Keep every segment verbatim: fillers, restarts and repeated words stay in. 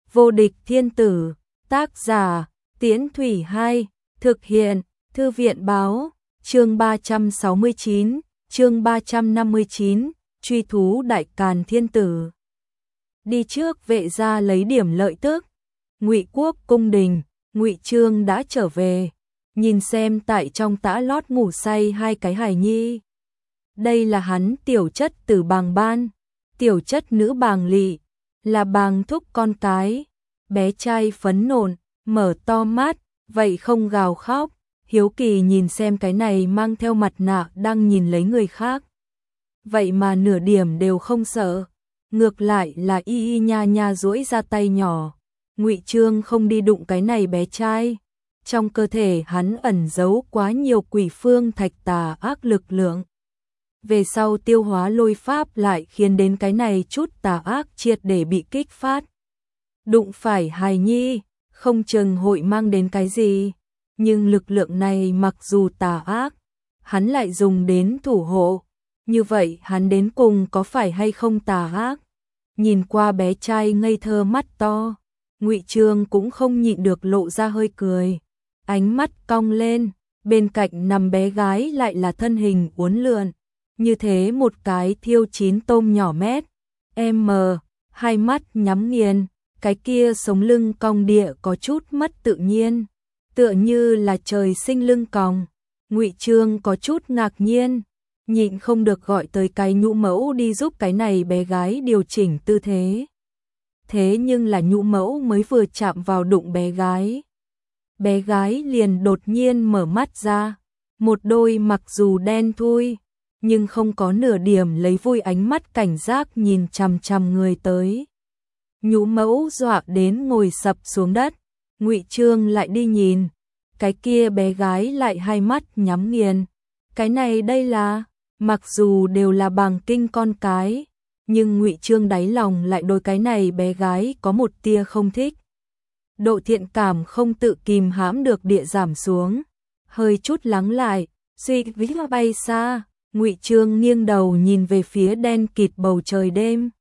Vô địch thiên tử, tác giả, Tiễn Thủy Hai, thực hiện, Thư viện báo, chương ba trăm sáu mươi chín, chương ba trăm năm mươi chín, truy thú đại càn thiên tử. Đi trước vệ gia lấy điểm lợi tức. Ngụy Quốc cung đình, Ngụy Chương đã trở về, nhìn xem tại trong tã lót ngủ say hai cái hài nhi. Đây là hắn tiểu chất tử Bàng Ban, tiểu chất nữ Bàng Lị, là Bàng Thúc con cái. Bé trai phấn nộn, mở to mắt, vậy không gào khóc, hiếu kỳ nhìn xem cái này mang theo mặt nạ đang nhìn lấy người khác. Vậy mà nửa điểm đều không sợ, ngược lại là y y nha nha duỗi ra tay nhỏ. Ngụy Chương không đi đụng cái này bé trai, trong cơ thể hắn ẩn giấu quá nhiều quỷ phương thạch tà ác lực lượng. Về sau tiêu hóa lôi pháp lại khiến đến cái này chút tà ác triệt để bị kích phát. Đụng phải hài nhi, không chừng hội mang đến cái gì, nhưng lực lượng này mặc dù tà ác, hắn lại dùng đến thủ hộ, như vậy hắn đến cùng có phải hay không tà ác? Nhìn qua bé trai ngây thơ mắt to, Ngụy Chương cũng không nhịn được lộ ra hơi cười, ánh mắt cong lên, bên cạnh nằm bé gái lại là thân hình uốn lượn, như thế một cái thiêu chín tôm nhỏ mét, m, hai mắt nhắm nghiền. Cái kia sống lưng cong địa có chút mất tự nhiên, tựa như là trời sinh lưng cong. Ngụy Chương có chút ngạc nhiên, nhịn không được gọi tới cái nhũ mẫu đi giúp cái này bé gái điều chỉnh tư thế. Thế nhưng là nhũ mẫu mới vừa chạm vào đụng bé gái, bé gái liền đột nhiên mở mắt ra, một đôi mặc dù đen thui, nhưng không có nửa điểm lấy vui ánh mắt cảnh giác nhìn chằm chằm người tới. Nhũ mẫu dọa đến ngồi sập xuống đất, Ngụy Chương lại đi nhìn, cái kia bé gái lại hai mắt nhắm nghiền. Cái này đây là, mặc dù đều là Bàng Kinh con cái, nhưng Ngụy Chương đáy lòng lại đối cái này bé gái có một tia không thích. Độ thiện cảm không tự kìm hãm được địa giảm xuống, hơi chút lắng lại, suy vĩ bay xa, Ngụy Chương nghiêng đầu nhìn về phía đen kịt bầu trời đêm.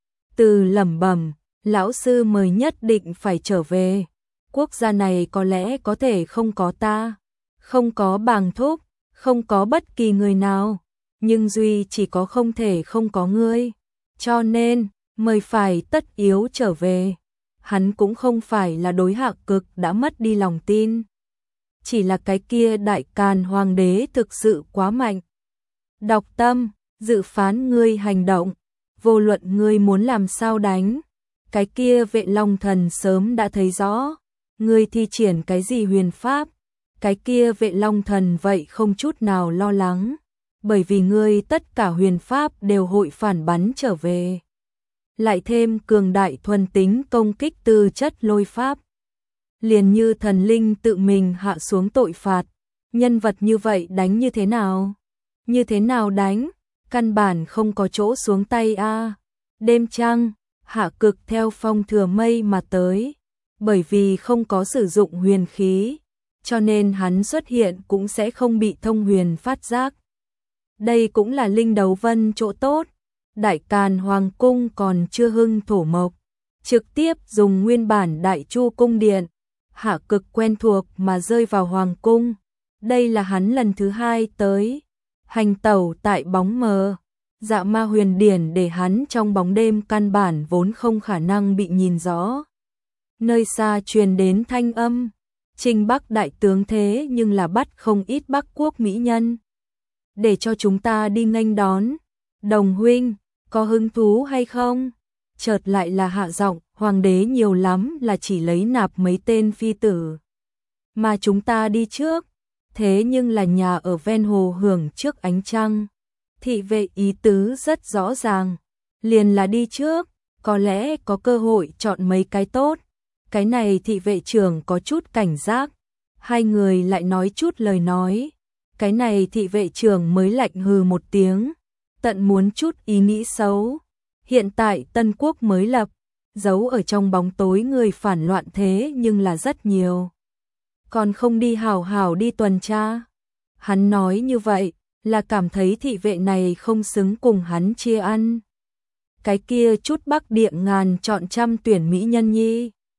Từ lẩm bẩm, lão sư mời nhất định phải trở về, quốc gia này có lẽ có thể không có ta, không có Bàng Thúc, không có bất kỳ người nào, nhưng duy chỉ có không thể không có ngươi, cho nên, mời phải tất yếu trở về. Hắn cũng không phải là đối Hạ Cực đã mất đi lòng tin, chỉ là cái kia đại càn hoàng đế thực sự quá mạnh. Đọc tâm, dự phán ngươi hành động, vô luận ngươi muốn làm sao đánh. Cái kia Vệ Long Thần sớm đã thấy rõ, ngươi thi triển cái gì huyền pháp, cái kia Vệ Long Thần vậy không chút nào lo lắng, bởi vì ngươi tất cả huyền pháp đều hội phản bắn trở về. Lại thêm cường đại thuần tính công kích tư chất lôi pháp. Liền như thần linh tự mình hạ xuống tội phạt, nhân vật như vậy đánh như thế nào? Như thế nào đánh? Căn bản không có chỗ xuống tay a. À. Đêm trăng, Hạ Cực theo phong thừa mây mà tới, bởi vì không có sử dụng huyền khí, cho nên hắn xuất hiện cũng sẽ không bị thông huyền phát giác. Đây cũng là linh đấu vân chỗ tốt, Đại Càn Hoàng cung còn chưa hưng thổ mộc, trực tiếp dùng nguyên bản Đại Chu cung điện, Hạ Cực quen thuộc mà rơi vào hoàng cung. Đây là hắn lần thứ hai tới, hành tẩu tại bóng mờ. Dạ ma huyền điển để hắn trong bóng đêm căn bản vốn không khả năng bị nhìn rõ. Nơi xa truyền đến thanh âm, Trình Bắc đại tướng thế nhưng là bắt không ít Bắc quốc mỹ nhân. Để cho chúng ta đi nghênh đón. Đồng huynh, có hứng thú hay không? Chợt lại là hạ giọng, hoàng đế nhiều lắm là chỉ lấy nạp mấy tên phi tử. Mà chúng ta đi trước, thế nhưng là nhà ở ven hồ hưởng trước ánh trăng. Thị vệ ý tứ rất rõ ràng, liền là đi trước, có lẽ có cơ hội chọn mấy cái tốt. Cái này thị vệ trưởng có chút cảnh giác, hai người lại nói chút lời nói. Cái này thị vệ trưởng mới lạnh hừ một tiếng, tận muốn chút ý nghĩ xấu. Hiện tại Tân Quốc mới lập, giấu ở trong bóng tối người phản loạn thế nhưng là rất nhiều. Còn không đi hào hào đi tuần tra. Hắn nói như vậy, là cảm thấy thị vệ này không xứng cùng hắn chia ăn. Cái kia chút Bắc địa ngàn chọn trăm tuyển mỹ nhân nhi,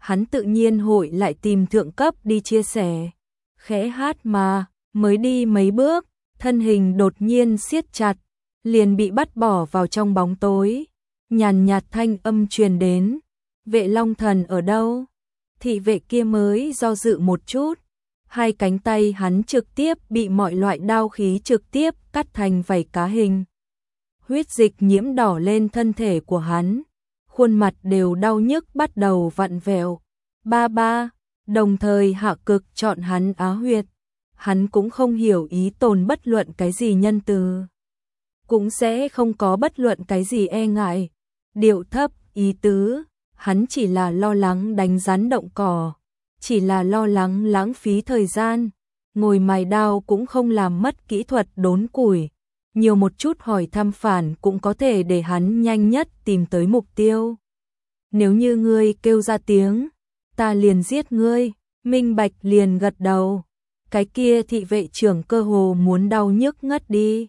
hắn tự nhiên hội lại tìm thượng cấp đi chia sẻ. Khẽ hát mà, mới đi mấy bước, thân hình đột nhiên siết chặt, liền bị bắt bỏ vào trong bóng tối. Nhàn nhạt thanh âm truyền đến, Vệ Long Thần ở đâu? Thị vệ kia mới do dự một chút, hai cánh tay hắn trực tiếp bị mọi loại đao khí trực tiếp cắt thành vảy cá hình. Huyết dịch nhiễm đỏ lên thân thể của hắn, khuôn mặt đều đau nhức bắt đầu vặn vẹo. Ba ba, đồng thời Hạ Cực chọn hắn á huyệt, hắn cũng không hiểu ý tồn bất luận cái gì nhân từ, cũng sẽ không có bất luận cái gì e ngại. Điệu thấp, ý tứ, hắn chỉ là lo lắng đánh rắn động cỏ, chỉ là lo lắng lãng phí thời gian, ngồi mài đao cũng không làm mất kỹ thuật đốn củi, nhiều một chút hỏi thăm phản cũng có thể để hắn nhanh nhất tìm tới mục tiêu. Nếu như ngươi kêu ra tiếng, ta liền giết ngươi. Minh Bạch liền gật đầu, cái kia thị vệ trưởng cơ hồ muốn đau nhức ngất đi.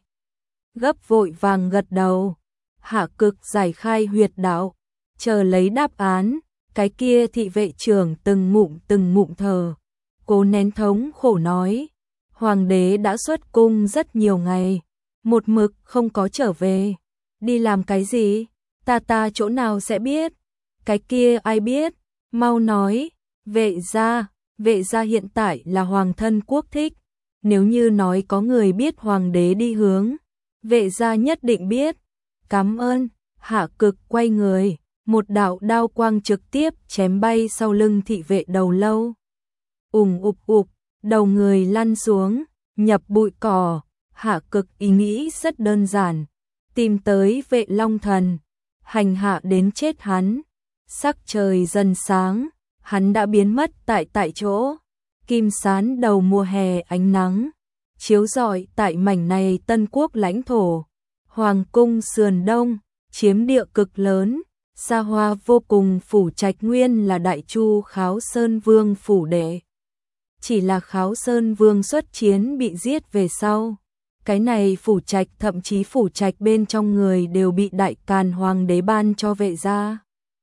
Gấp vội vàng gật đầu. Hạ Cực giải khai huyệt đạo, chờ lấy đáp án. Cái kia thị vệ trưởng từng ngụm từng ngụm thở, cố nén thống khổ nói, hoàng đế đã xuất cung rất nhiều ngày, một mực không có trở về. Đi làm cái gì? Ta ta chỗ nào sẽ biết? Cái kia ai biết? Mau nói. Vệ gia, vệ gia hiện tại là hoàng thân quốc thích, nếu như nói có người biết hoàng đế đi hướng, vệ gia nhất định biết. Cảm ơn. Hạ Cực quay người, một đạo đao quang trực tiếp chém bay sau lưng thị vệ đầu lâu. Ùng ục ục, đầu người lăn xuống, nhập bụi cỏ. Hạ Cực ý nghĩ rất đơn giản, tìm tới Vệ Long Thần, hành hạ đến chết hắn. Sắc trời dần sáng, hắn đã biến mất tại tại chỗ. Kim sán đầu mùa hè ánh nắng, chiếu rọi tại mảnh này Tân Quốc lãnh thổ. Hoàng cung sườn đông, chiếm địa cực lớn, xa hoa vô cùng. Phủ trạch nguyên là Đại Chu Kháo Sơn Vương phủ đệ. Chỉ là Kháo Sơn Vương xuất chiến bị giết về sau, cái này phủ trạch thậm chí phủ trạch bên trong người đều bị Đại Càn Hoàng đế ban cho Vệ gia.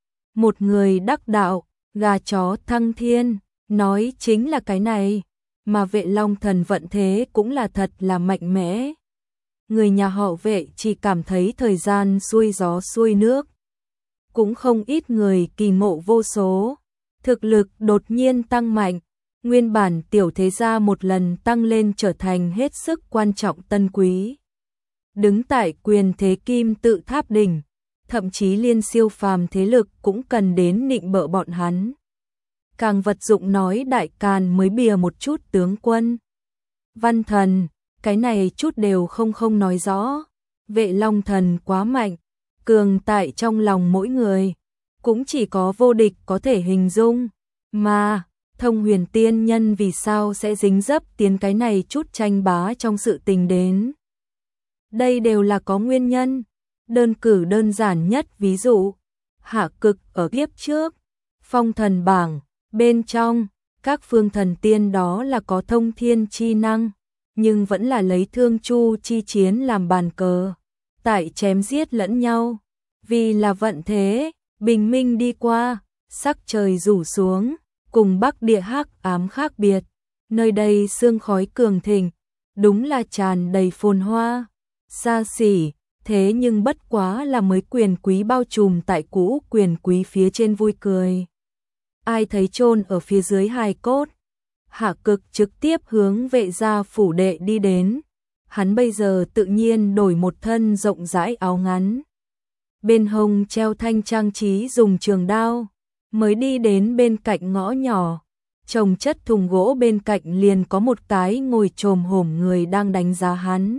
Một người đắc đạo, gà chó thăng thiên, nói chính là cái này, mà Vệ Long Thần vận thế cũng là thật là mạnh mẽ. Người nhà họ Vệ chỉ cảm thấy thời gian xuôi gió xuôi nước, cũng không ít người kỳ ngộ vô số, thực lực đột nhiên tăng mạnh, nguyên bản tiểu thế gia một lần tăng lên trở thành hết sức quan trọng tân quý. Đứng tại quyền thế kim tự tháp đỉnh, thậm chí liên siêu phàm thế lực cũng cần đến nịnh bợ bọn hắn. Càng vật dụng nói Đại Càn mới bìa một chút tướng quân. Văn thần, cái này chút đều không không nói rõ. Vệ Long Thần quá mạnh, cường tại trong lòng mỗi người, cũng chỉ có vô địch có thể hình dung. Mà, Thông Huyền Tiên Nhân vì sao sẽ dính dấp tiến cái này chút tranh bá trong sự tình đến? Đây đều là có nguyên nhân. Đơn cử đơn giản nhất ví dụ, Hạ Cực ở kiếp trước, phong thần bảng, bên trong, các phương thần tiên đó là có thông thiên chi năng, nhưng vẫn là lấy thương chu chi chiến làm bàn cờ, tại chém giết lẫn nhau. Vì là vận thế, bình minh đi qua, sắc trời rủ xuống, cùng Bắc Địa hắc ám khác biệt, nơi đây sương khói cường thịnh, đúng là tràn đầy phồn hoa, xa xỉ. Thế nhưng bất quá là mới quyền quý bao trùm tại cũ quyền quý phía trên vui cười. Ai thấy chôn ở phía dưới hài cốt? Hạ Cực trực tiếp hướng Vệ gia phủ đệ đi đến. Hắn bây giờ tự nhiên đổi một thân rộng rãi áo ngắn, bên hông treo thanh trang trí dùng trường đao, mới đi đến bên cạnh ngõ nhỏ, trồng chất thùng gỗ bên cạnh liền có một cái ngồi chồm hổm người đang đánh giá hắn.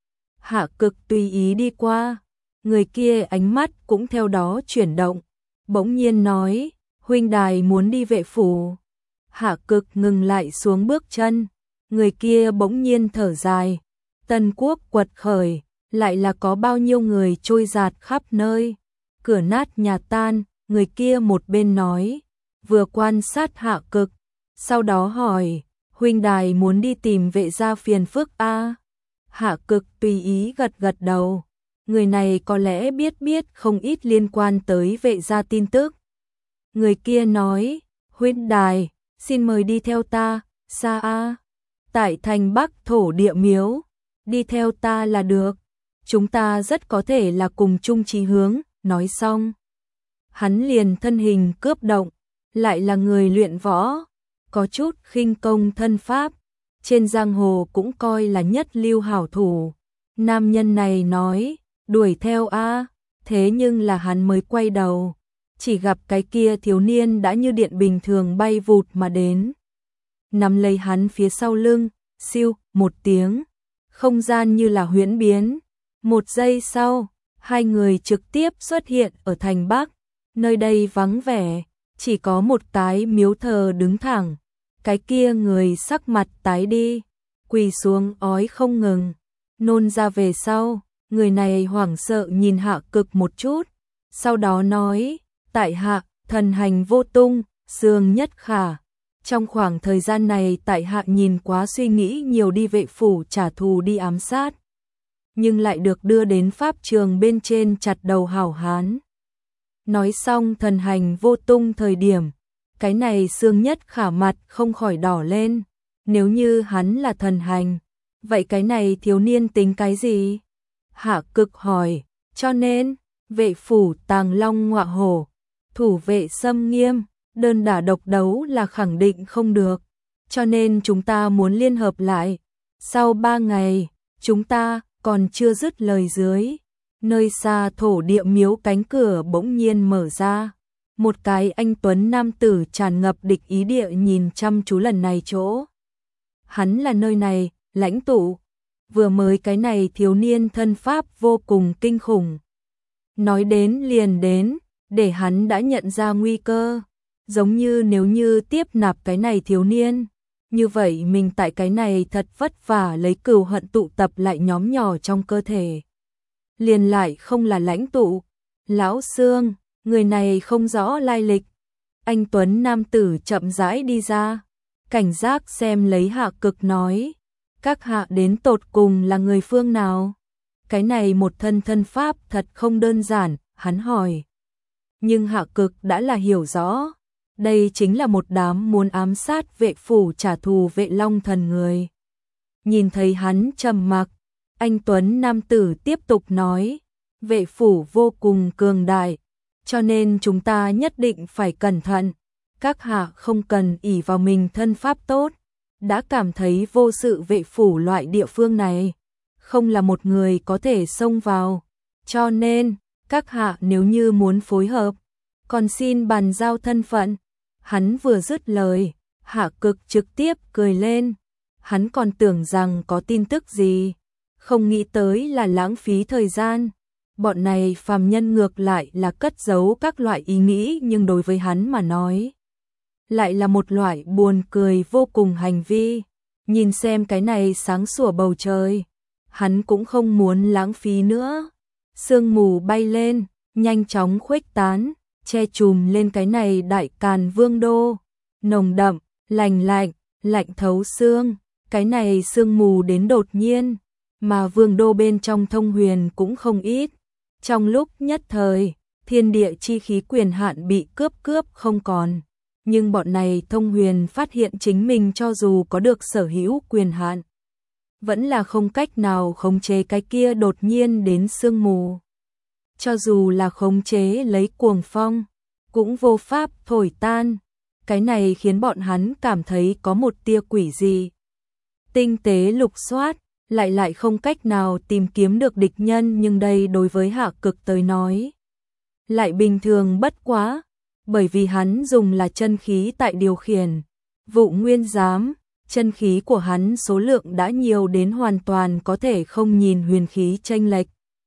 Hạ Cực tùy ý đi qua, người kia ánh mắt cũng theo đó chuyển động, bỗng nhiên nói, huynh đài muốn đi Vệ phủ. Hạ Cực ngừng lại xuống bước chân, người kia bỗng nhiên thở dài, Tân Quốc quật khởi, lại là có bao nhiêu người trôi dạt khắp nơi, cửa nát nhà tan. Người kia một bên nói, vừa quan sát Hạ Cực, sau đó hỏi, huynh đài muốn đi tìm Vệ gia phiền phức a? À? Hạ Cực tùy ý gật gật đầu, người này có lẽ biết biết không ít liên quan tới Vệ gia tin tức. Người kia nói, Huynh đài, xin mời đi theo ta. Xa a? Tại thành Bắc thổ địa miếu, đi theo ta là được. Chúng ta rất có thể là cùng chung chí hướng. Nói xong, hắn liền thân hình cướp động, lại là người luyện võ, có chút khinh công thân pháp, trên giang hồ cũng coi là nhất lưu hảo thủ. Nam nhân này nói, đuổi theo a, thế nhưng là hắn mới quay đầu, chỉ gặp cái kia thiếu niên đã như điện bình thường bay vụt mà đến. Nắm lấy hắn phía sau lưng, siêu, một tiếng, không gian như là huyễn biến. Một giây sau, hai người trực tiếp xuất hiện ở thành Bắc, nơi đây vắng vẻ, chỉ có một cái miếu thờ đứng thẳng. Cái kia người sắc mặt tái đi, quỳ xuống ói không ngừng, nôn ra về sau, người này hoảng sợ nhìn Hạ Cực một chút, sau đó nói, tại hạ, thần hành vô tung, Dương Nhất Khả. Trong khoảng thời gian này tại hạ nhìn quá suy nghĩ nhiều đi vệ phủ trả thù đi ám sát, nhưng lại được đưa đến pháp trường bên trên chặt đầu hảo hán. Nói xong thần hành vô tung thời điểm, cái này Dương Nhất Khả mặt không khỏi đỏ lên, nếu như hắn là thần hành, vậy cái này thiếu niên tính cái gì? Hạ Cực hỏi, cho nên, vệ phủ tàng long ngọa hổ, thủ vệ xâm nghiêm, đơn đả độc đấu là khẳng định không được, cho nên chúng ta muốn liên hợp lại. Sau ba ngày, chúng ta còn chưa dứt lời dưới, nơi xa thổ địa miếu cánh cửa bỗng nhiên mở ra. Một cái anh tuấn nam tử tràn ngập địch ý địa nhìn chăm chú lần này chỗ. Hắn là nơi này, lãnh tụ. Vừa mới cái này thiếu niên thân pháp vô cùng kinh khủng. Nói đến liền đến, để hắn đã nhận ra nguy cơ. Giống như nếu như tiếp nạp cái này thiếu niên, như vậy mình tại cái này thật vất vả lấy cừu hận tụ tập lại nhóm nhỏ trong cơ thể. Liền lại không là lãnh tụ. Lão Sương, người này không rõ lai lịch. Anh tuấn nam tử chậm rãi đi ra, cảnh giác xem lấy Hạ Cực nói, các hạ đến tột cùng là người phương nào? Cái này một thân thân pháp thật không đơn giản, hắn hỏi. Nhưng Hạ Cực đã là hiểu rõ, đây chính là một đám muốn ám sát vệ phủ trả thù Vệ Long Thần người. Nhìn thấy hắn trầm mặc, anh tuấn nam tử tiếp tục nói, vệ phủ vô cùng cường đại, cho nên chúng ta nhất định phải cẩn thận. Các hạ không cần ỷ vào mình thân pháp tốt, đã cảm thấy vô sự vệ phủ loại địa phương này, không là một người có thể xông vào. Cho nên, các hạ nếu như muốn phối hợp, còn xin bàn giao thân phận. Hắn vừa dứt lời, Hạ Cực trực tiếp cười lên. Hắn còn tưởng rằng có tin tức gì, không nghĩ tới là lãng phí thời gian. Bọn này phàm nhân ngược lại là cất giấu các loại ý nghĩ, nhưng đối với hắn mà nói, lại là một loại buồn cười vô cùng hành vi. Nhìn xem cái này sáng sủa bầu trời, hắn cũng không muốn lãng phí nữa. Sương mù bay lên, nhanh chóng khuếch tán, che chùm lên cái này đại càn vương đô. Nồng đậm, lành lạnh, lạnh thấu xương, cái này sương mù đến đột nhiên, mà vương đô bên trong thông huyền cũng không ít. Trong lúc nhất thời, thiên địa chi khí quyền hạn bị cướp cướp không còn. Nhưng bọn này thông huyền phát hiện chính mình cho dù có được sở hữu quyền hạn, vẫn là không cách nào khống chế cái kia đột nhiên đến sương mù. Cho dù là khống chế lấy cuồng phong, cũng vô pháp thổi tan. Cái này khiến bọn hắn cảm thấy có một tia quỷ gì. Tinh tế lục soát, lại lại không cách nào tìm kiếm được địch nhân, nhưng đây đối với Hạ Cực tới nói lại bình thường bất quá, bởi vì hắn dùng là chân khí tại điều khiển. Vụ nguyên giám, chân khí của hắn số lượng đã nhiều đến hoàn toàn có thể không nhìn huyền khí chênh lệch.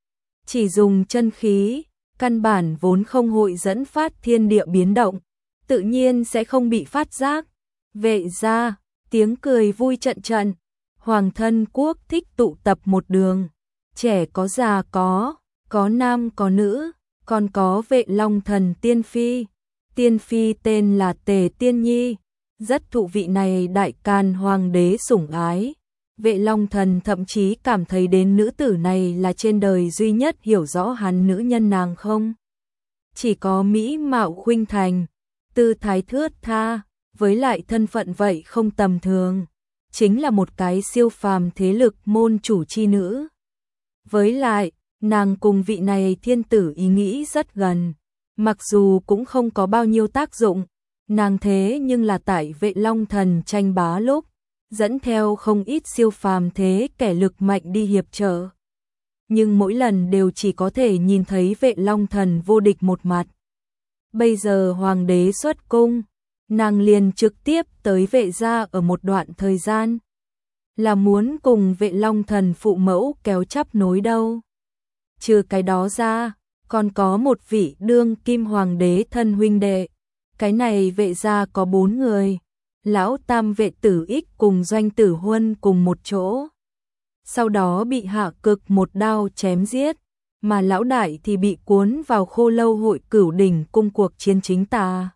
Chỉ dùng chân khí, căn bản vốn không hội dẫn phát thiên địa biến động, tự nhiên sẽ không bị phát giác. Vệ gia, tiếng cười vui trận trận. Hoàng thân quốc thích tụ tập một đường, trẻ có già có, có nam có nữ, còn có Vệ Long Thần tiên phi. Tiên phi tên là Tề Tiên Nhi, rất thụ vị này đại càn hoàng đế sủng ái. Vệ Long Thần thậm chí cảm thấy đến nữ tử này là trên đời duy nhất hiểu rõ hắn nữ nhân, nàng không chỉ có mỹ mạo khuynh thành, tư thái thướt tha, với lại thân phận vậy không tầm thường, chính là một cái siêu phàm thế lực môn chủ chi nữ. Với lại, nàng cùng vị này thiên tử ý nghĩ rất gần, mặc dù cũng không có bao nhiêu tác dụng, nàng thế nhưng là tại Vệ Long Thần tranh bá lúc, dẫn theo không ít siêu phàm thế kẻ lực mạnh đi hiệp trợ. Nhưng mỗi lần đều chỉ có thể nhìn thấy Vệ Long Thần vô địch một mặt. Bây giờ hoàng đế xuất cung, nàng liền trực tiếp tới Vệ gia ở một đoạn thời gian. Là muốn cùng Vệ Long Thần phụ mẫu kéo chắp nối đâu. Trừ cái đó ra, còn có một vị đương kim hoàng đế thân huynh đệ. Cái này Vệ gia có bốn người. Lão tam Vệ Tử Ích cùng Doanh Tử Huân cùng một chỗ. Sau đó bị Hạ Cực một đao chém giết, mà lão đại thì bị cuốn vào Khô Lâu hội Cửu đỉnh cung cuộc chiến chính tà.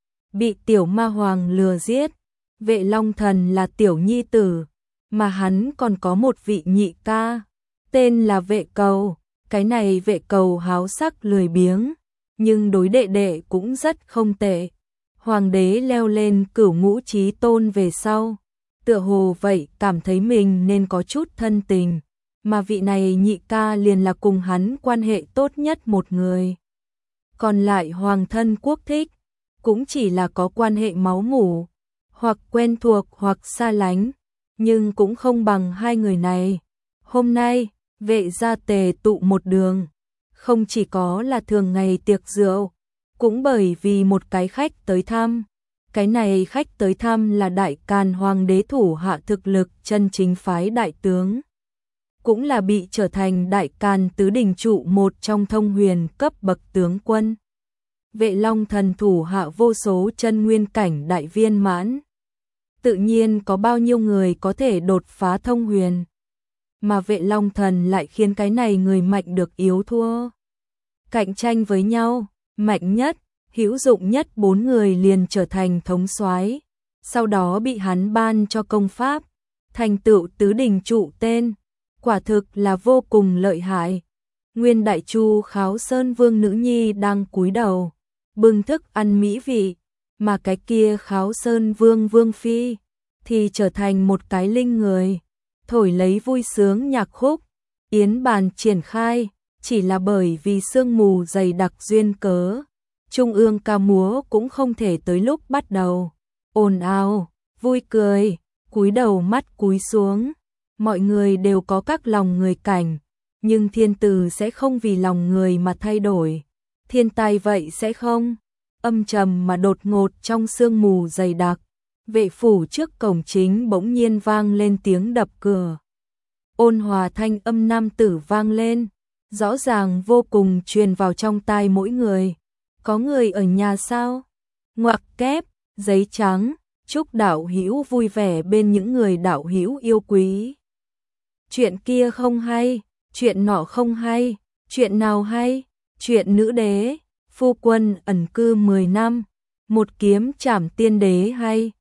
Bị tiểu ma hoàng lừa giết. Vệ Long Thần là tiểu nhi tử, mà hắn còn có một vị nhị ca, tên là Vệ Cầu. Cái này Vệ Cầu háo sắc lười biếng, nhưng đối đệ đệ cũng rất không tệ. Hoàng đế leo lên cửu ngũ chí tôn về sau, tựa hồ vậy cảm thấy mình nên có chút thân tình, mà vị này nhị ca liền là cùng hắn quan hệ tốt nhất một người. Còn lại hoàng thân quốc thích, cũng chỉ là có quan hệ máu mủ, hoặc quen thuộc hoặc xa lánh, nhưng cũng không bằng hai người này. Hôm nay, Vệ gia tề tụ một đường, không chỉ có là thường ngày tiệc rượu, cũng bởi vì một cái khách tới thăm. Cái này khách tới thăm là Đại Càn hoàng đế thủ hạ thực lực chân chính phái đại tướng, cũng là bị trở thành Đại Càn tứ đình trụ một trong thông huyền cấp bậc tướng quân. Vệ Long Thần thủ hạ vô số chân nguyên cảnh đại viên mãn, tự nhiên có bao nhiêu người có thể đột phá thông huyền, mà Vệ Long Thần lại khiến cái này người mạnh được yếu thua. Cạnh tranh với nhau, mạnh nhất, hữu dụng nhất bốn người liền trở thành thống soái, sau đó bị hắn ban cho công pháp, thành tựu tứ đình trụ tên, quả thực là vô cùng lợi hại. Nguyên Đại Chu Kháo Sơn Vương nữ nhi đang cúi đầu, bưng thức ăn mỹ vị, mà cái kia Kháo Sơn Vương Vương phi thì trở thành một cái linh người, thổi lấy vui sướng nhạc khúc, yến bàn triển khai, chỉ là bởi vì sương mù dày đặc duyên cớ, trung ương ca múa cũng không thể tới lúc bắt đầu. Ồn ào, vui cười, cúi đầu mắt cúi xuống, mọi người đều có các lòng người cảnh, nhưng thiên tử sẽ không vì lòng người mà thay đổi. Thiên tai vậy sẽ không. Âm trầm mà đột ngột trong sương mù dày đặc, vệ phủ trước cổng chính bỗng nhiên vang lên tiếng đập cửa. Ôn hòa thanh âm nam tử vang lên, rõ ràng vô cùng truyền vào trong tai mỗi người. Có người ở nhà sao? Ngoặc kép, giấy trắng, chúc đạo hữu vui vẻ bên những người đạo hữu yêu quý. Chuyện kia không hay, chuyện nọ không hay, chuyện nào hay? Chuyện nữ đế, phu quân ẩn cư mười năm, một kiếm trảm tiên đế hay?